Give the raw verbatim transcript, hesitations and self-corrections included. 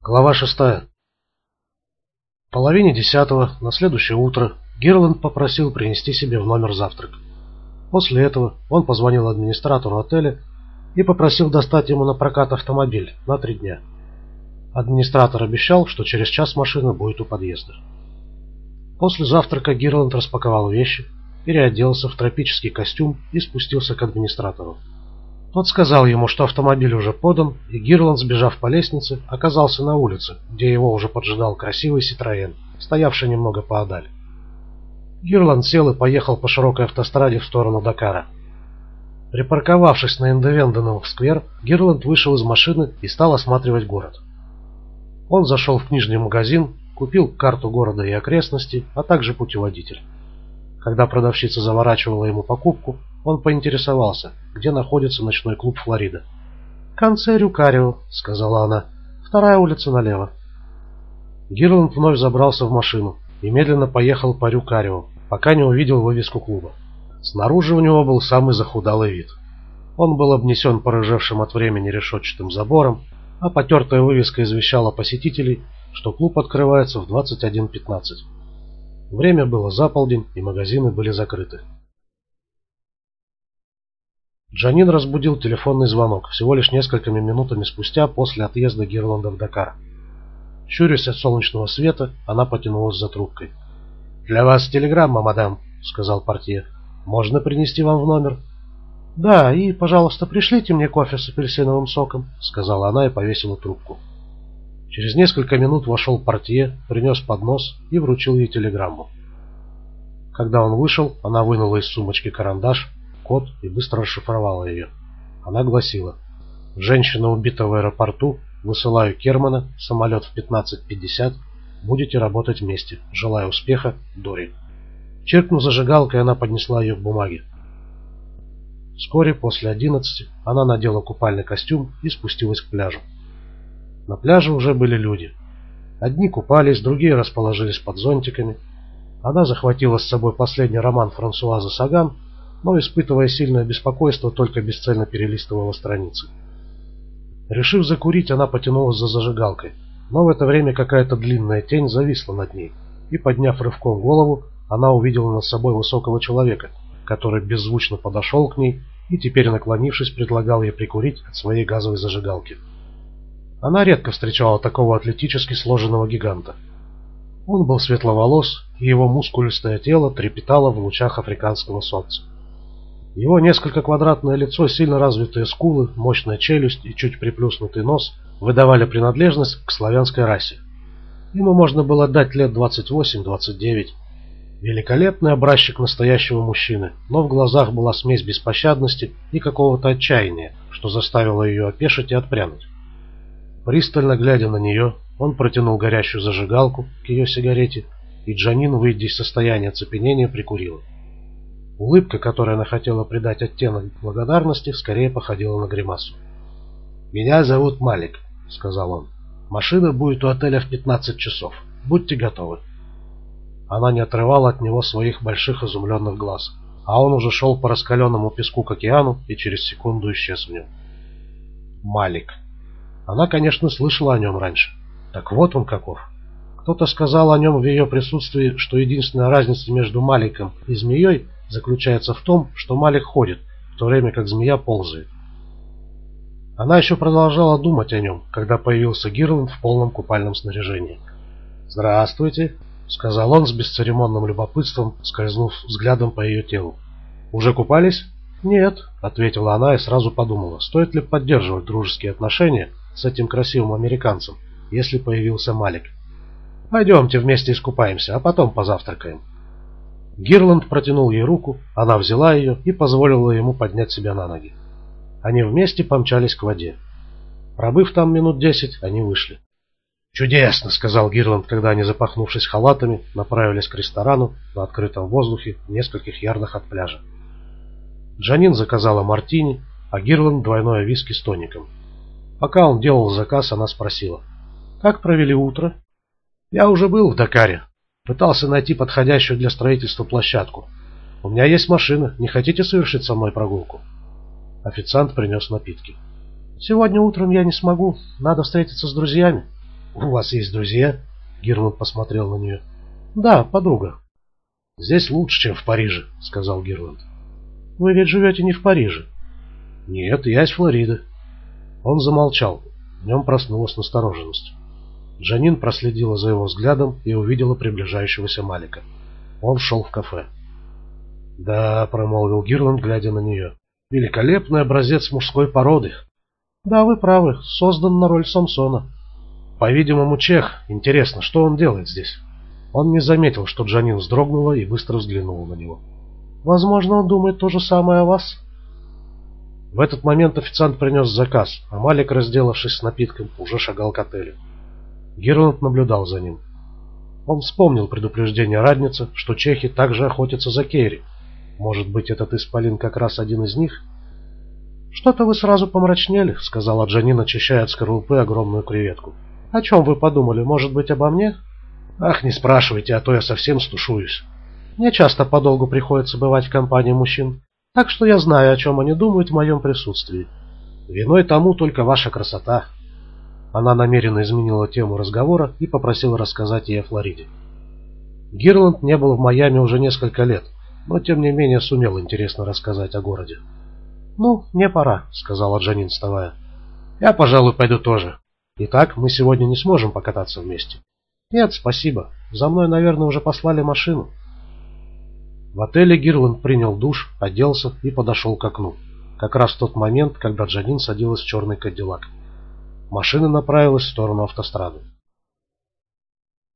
Глава шестая. В половине десятого на следующее утро Гирланд попросил принести себе в номер завтрак. После этого он позвонил администратору отеля и попросил достать ему на прокат автомобиль на три дня. Администратор обещал, что через час машина будет у подъезда. После завтрака Гирланд распаковал вещи, переоделся в тропический костюм и спустился к администратору. Тот сказал ему, что автомобиль уже подан, и Гирланд, сбежав по лестнице, оказался на улице, где его уже поджидал красивый Citroën, стоявший немного поодаль. Гирланд сел и поехал по широкой автостраде в сторону Дакара. Припарковавшись на Индивенденов-сквер, Гирланд вышел из машины и стал осматривать город. Он зашел в книжный магазин, купил карту города и окрестностей, а также путеводитель. Когда продавщица заворачивала ему покупку, он поинтересовался, где находится ночной клуб «Флорида». «В конце Рюкарио», — сказала она, — «вторая улица налево». Гирланд вновь забрался в машину и медленно поехал по Рюкарио, пока не увидел вывеску клуба. Снаружи у него был самый захудалый вид. Он был обнесен порыжевшим от времени решетчатым забором, а потертая вывеска извещала посетителей, что клуб открывается в двадцать один пятнадцать. Время было за полдень, и магазины были закрыты. Джанин разбудил телефонный звонок всего лишь несколькими минутами спустя после отъезда Гирланда в Дакар. Щурясь от солнечного света, она потянулась за трубкой. «Для вас телеграмма, мадам», — сказал портье. «Можно принести вам в номер?» «Да, и, пожалуйста, пришлите мне кофе с апельсиновым соком», — сказала она и повесила трубку. Через несколько минут вошел портье, принес поднос и вручил ей телеграмму. Когда он вышел, она вынула из сумочки карандаш, код и быстро расшифровала ее. Она гласила: «Женщина убита в аэропорту. Высылаю Кермана. Самолет в пятнадцать пятьдесят. Будете работать вместе. Желаю успеха. Дори». Чиркнув зажигалкой, она поднесла ее к бумаге. Вскоре после одиннадцати она надела купальный костюм и спустилась к пляжу. На пляже уже были люди. Одни купались, другие расположились под зонтиками. Она захватила с собой последний роман Франсуазы Саган, но, испытывая сильное беспокойство, только бесцельно перелистывала страницы. Решив закурить, она потянулась за зажигалкой, но в это время какая-то длинная тень зависла над ней, и, подняв рывком голову, она увидела над собой высокого человека, который беззвучно подошел к ней и теперь, наклонившись, предлагал ей прикурить от своей газовой зажигалки. Она редко встречала такого атлетически сложенного гиганта. Он был светловолос, и его мускулистое тело трепетало в лучах африканского солнца. Его несколько квадратное лицо, сильно развитые скулы, мощная челюсть и чуть приплюснутый нос выдавали принадлежность к славянской расе. Ему можно было дать лет двадцать восемь — двадцать девять. Великолепный образчик настоящего мужчины, но в глазах была смесь беспощадности и какого-то отчаяния, что заставило ее опешить и отпрянуть. Пристально глядя на нее, он протянул горящую зажигалку к ее сигарете, и Джанин, выйдя из состояния оцепенения, прикурила. Улыбка, которой она хотела придать оттенок благодарности, скорее походила на гримасу. «Меня зовут Малик», — сказал он. «Машина будет у отеля в пятнадцать часов. Будьте готовы». Она не отрывала от него своих больших изумленных глаз, а он уже шел по раскаленному песку к океану и через секунду исчез в нем. Малик. Она, конечно, слышала о нем раньше. Так вот он каков. Кто-то сказал о нем в ее присутствии, что единственная разница между Маликом и змеей заключается в том, что Малик ходит, в то время как змея ползает. Она еще продолжала думать о нем, когда появился Гирланд в полном купальном снаряжении. «Здравствуйте», — сказал он с бесцеремонным любопытством, скользнув взглядом по ее телу. «Уже купались?» «Нет», — ответила она и сразу подумала, стоит ли поддерживать дружеские отношения с этим красивым американцем, если появился Малик. «Пойдемте вместе искупаемся, а потом позавтракаем». Гирланд протянул ей руку, она взяла ее и позволила ему поднять себя на ноги. Они вместе помчались к воде. Пробыв там минут десять, они вышли. «Чудесно», — сказал Гирланд, когда они, запахнувшись халатами, направились к ресторану на открытом воздухе в нескольких ярдах от пляжа. Джанин заказала мартини, а Гирланд двойное виски с тоником. Пока он делал заказ, она спросила: «Как провели утро?» «Я уже был в Дакаре. Пытался найти подходящую для строительства площадку. У меня есть машина. Не хотите совершить со мной прогулку?» Официант принес напитки. «Сегодня утром я не смогу. Надо встретиться с друзьями». У вас есть друзья? Гирланд посмотрел на нее. Да, подруга. Здесь лучше, чем в Париже, сказал Гирланд. Вы ведь живете не в Париже. Нет, я из Флориды. Он замолчал. В нем проснулась настороженность. Джанин проследила за его взглядом и увидела приближающегося Малика. Он шел в кафе. «Да», — промолвил Гирланд, глядя на нее, — «великолепный образец мужской породы». «Да, вы правы, создан на роль Самсона». «По-видимому, чех. Интересно, что он делает здесь?» Он не заметил, что Джанин вздрогнула и быстро взглянула на него. «Возможно, он думает то же самое о вас». В этот момент официант принес заказ, а Малик, разделавшись с напитком, уже шагал к отелю. Гирланд наблюдал за ним. Он вспомнил предупреждение Радницы, что чехи также охотятся за Керри. Может быть, этот исполин как раз один из них? «Что-то вы сразу помрачнели», — сказала Джанин, очищая от скорлупы огромную креветку. «О чем вы подумали? Может быть, обо мне?» «Ах, не спрашивайте, а то я совсем стушуюсь. Мне часто подолгу приходится бывать в компании мужчин, так что я знаю, о чем они думают в моем присутствии. Виной тому только ваша красота». Она намеренно изменила тему разговора и попросила рассказать ей о Флориде. Гирланд не был в Майами уже несколько лет, но тем не менее сумел интересно рассказать о городе. «Ну, мне пора», — сказала Джанин, вставая. «Я, пожалуй, пойду тоже. Итак, мы сегодня не сможем покататься вместе». «Нет, спасибо. За мной, наверное, уже послали машину». В отеле Гирланд принял душ, оделся и подошел к окну. Как раз в тот момент, когда Джанин садилась в черный кадиллак. Машина направилась в сторону автострады.